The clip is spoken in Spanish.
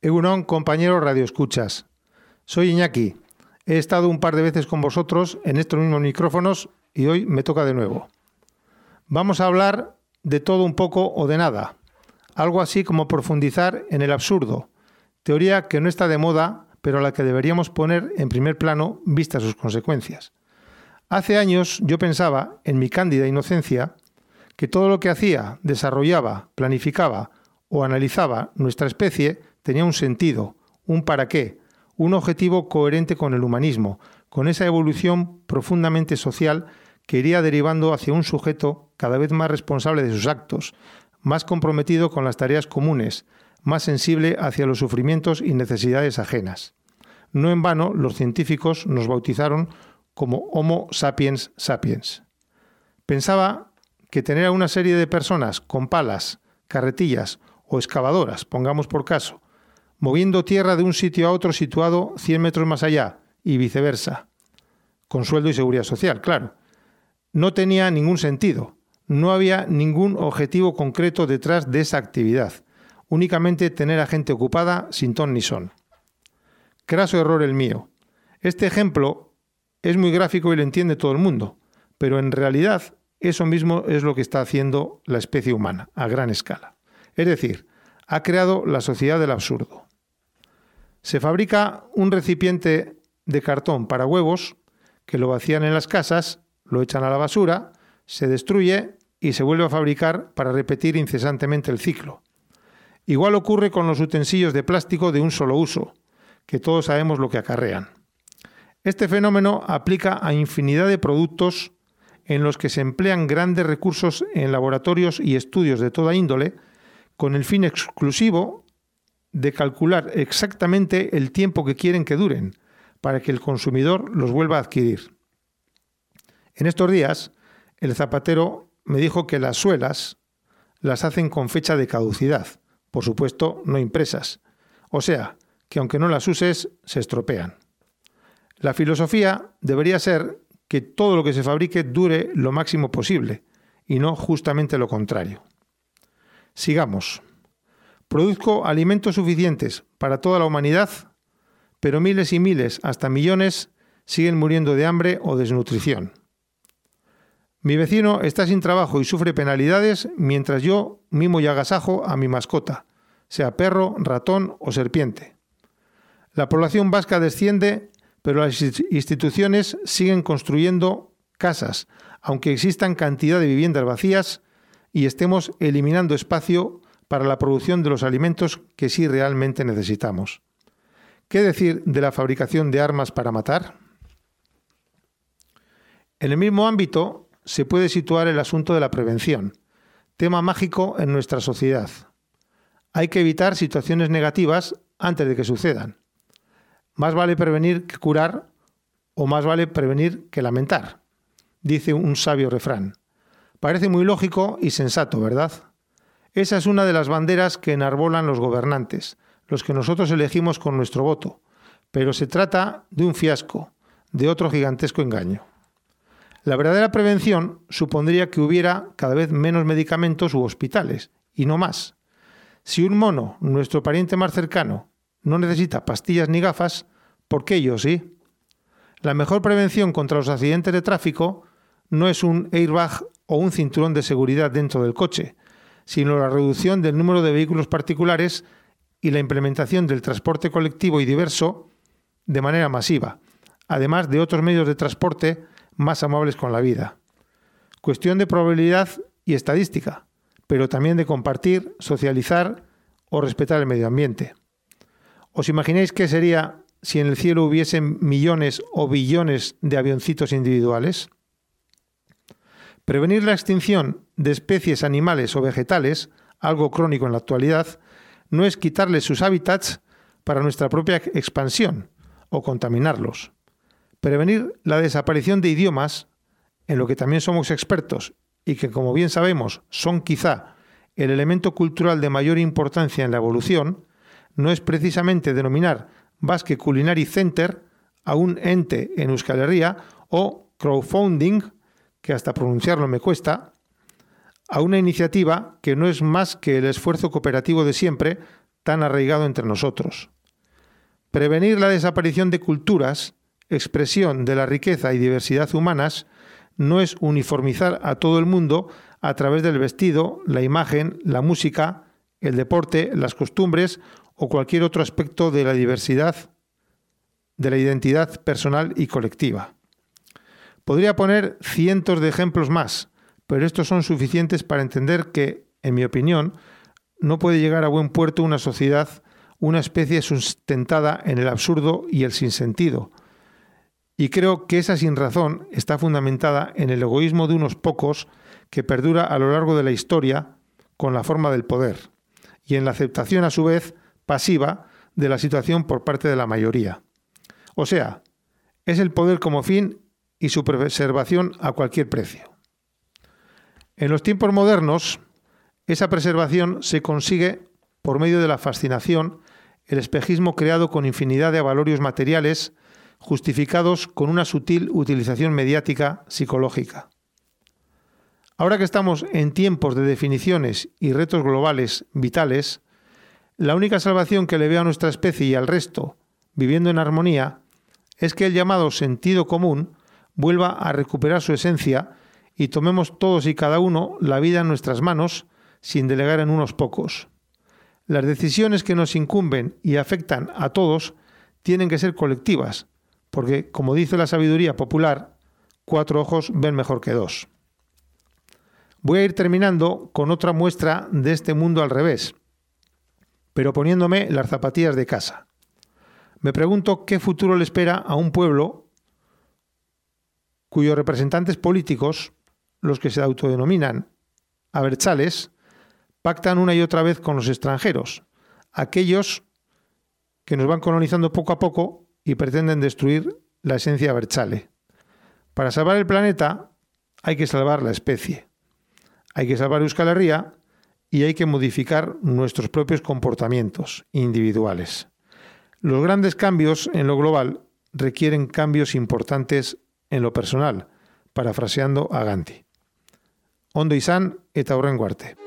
Egunon, compañeros radioescuchas. Soy Iñaki. He estado un par de veces con vosotros en estos mismos micrófonos y hoy me toca de nuevo. Vamos a hablar de todo un poco o de nada. Algo así como profundizar en el absurdo, teoría que no está de moda, pero a la que deberíamos poner en primer plano vistas sus consecuencias. Hace años yo pensaba, en mi cándida inocencia, que todo lo que hacía, desarrollaba, planificaba o analizaba nuestra especie tenía un sentido, un para qué, un objetivo coherente con el humanismo, con esa evolución profundamente social que iría derivando hacia un sujeto cada vez más responsable de sus actos, más comprometido con las tareas comunes, más sensible hacia los sufrimientos y necesidades ajenas. No en vano los científicos nos bautizaron como Homo sapiens sapiens. Pensaba que tener a una serie de personas con palas, carretillas o excavadoras, pongamos por caso, moviendo tierra de un sitio a otro situado 100 metros más allá y viceversa, con sueldo y seguridad social, claro, no tenía ningún sentido. No había ningún objetivo concreto detrás de esa actividad, únicamente tener a gente ocupada sin ton ni son. Craso error el mío. Este ejemplo es muy gráfico y lo entiende todo el mundo, pero en realidad eso mismo es lo que está haciendo la especie humana a gran escala. Es decir, ha creado la sociedad del absurdo. Se fabrica un recipiente de cartón para huevos que lo vacían en las casas, lo echan a la basura, se destruye y se vuelve a fabricar para repetir incesantemente el ciclo. Igual ocurre con los utensilios de plástico de un solo uso, que todos sabemos lo que acarrean. Este fenómeno aplica a infinidad de productos en los que se emplean grandes recursos en laboratorios y estudios de toda índole, con el fin exclusivo de calcular exactamente el tiempo que quieren que duren, para que el consumidor los vuelva a adquirir. En estos días, el zapatero me dijo que las suelas las hacen con fecha de caducidad, por supuesto no impresas, o sea, que aunque no las uses, se estropean. La filosofía debería ser que todo lo que se fabrique dure lo máximo posible, y no justamente lo contrario. Sigamos. Produzco alimentos suficientes para toda la humanidad, pero miles y miles, hasta millones, siguen muriendo de hambre o desnutrición. Mi vecino está sin trabajo y sufre penalidades mientras yo mimo y agasajo a mi mascota, sea perro, ratón o serpiente. La población vasca desciende, pero las instituciones siguen construyendo casas, aunque existan cantidad de viviendas vacías y estemos eliminando espacio para la producción de los alimentos que sí realmente necesitamos. ¿Qué decir de la fabricación de armas para matar? En el mismo ámbito se puede situar el asunto de la prevención, tema mágico en nuestra sociedad. Hay que evitar situaciones negativas antes de que sucedan. Más vale prevenir que curar o más vale prevenir que lamentar, dice un sabio refrán. Parece muy lógico y sensato, ¿verdad? Esa es una de las banderas que enarbolan los gobernantes, los que nosotros elegimos con nuestro voto, pero se trata de un fiasco, de otro gigantesco engaño. La verdadera prevención supondría que hubiera cada vez menos medicamentos u hospitales, y no más. Si un mono, nuestro pariente más cercano, no necesita pastillas ni gafas, ¿por qué yo sí? La mejor prevención contra los accidentes de tráfico no es un airbag o un cinturón de seguridad dentro del coche, sino la reducción del número de vehículos particulares y la implementación del transporte colectivo y diverso de manera masiva, además de otros medios de transporte más amables con la vida. Cuestión de probabilidad y estadística, pero también de compartir, socializar o respetar el medio ambiente. ¿Os imagináis qué sería si en el cielo hubiesen millones o billones de avioncitos individuales? Prevenir la extinción de especies animales o vegetales, algo crónico en la actualidad, no es quitarles sus hábitats para nuestra propia expansión o contaminarlos. Prevenir la desaparición de idiomas, en lo que también somos expertos y que, como bien sabemos, son quizá el elemento cultural de mayor importancia en la evolución, no es precisamente denominar Basque Culinary Center a un ente en Euskal Herria o crowdfunding, que hasta pronunciarlo me cuesta, a una iniciativa que no es más que el esfuerzo cooperativo de siempre tan arraigado entre nosotros. Prevenir la desaparición de culturas, expresión de la riqueza y diversidad humanas, no es uniformizar a todo el mundo a través del vestido, la imagen, la música, el deporte, las costumbres o cualquier otro aspecto de la diversidad, de la identidad personal y colectiva. Podría poner cientos de ejemplos más, pero estos son suficientes para entender que, en mi opinión, no puede llegar a buen puerto una sociedad, una especie sustentada en el absurdo y el sinsentido. Y creo que esa sinrazón está fundamentada en el egoísmo de unos pocos que perdura a lo largo de la historia con la forma del poder, y en la aceptación a su vez pasiva de la situación por parte de la mayoría. O sea, es el poder como fin y su preservación a cualquier precio. En los tiempos modernos, esa preservación se consigue por medio de la fascinación, el espejismo creado con infinidad de avalorios materiales justificados con una sutil utilización mediática psicológica. Ahora que estamos en tiempos de definiciones y retos globales vitales, la única salvación que le veo a nuestra especie y al resto, viviendo en armonía, es que el llamado sentido común vuelva a recuperar su esencia y tomemos todos y cada uno la vida en nuestras manos sin delegar en unos pocos. Las decisiones que nos incumben y afectan a todos tienen que ser colectivas, porque, como dice la sabiduría popular, 4 ojos ven mejor que 2. Voy a ir terminando con otra muestra de este mundo al revés, pero poniéndome las zapatillas de casa. Me pregunto qué futuro le espera a un pueblo cuyos representantes políticos, los que se autodenominan abertzales, pactan una y otra vez con los extranjeros, aquellos que nos van colonizando poco a poco y pretenden destruir la esencia abertzale. Para salvar el planeta hay que salvar la especie, hay que salvar Euskal Herria y hay que modificar nuestros propios comportamientos individuales. Los grandes cambios en lo global requieren cambios importantes en lo personal, parafraseando a Gandhi. Ondo izan eta hurrengo arte.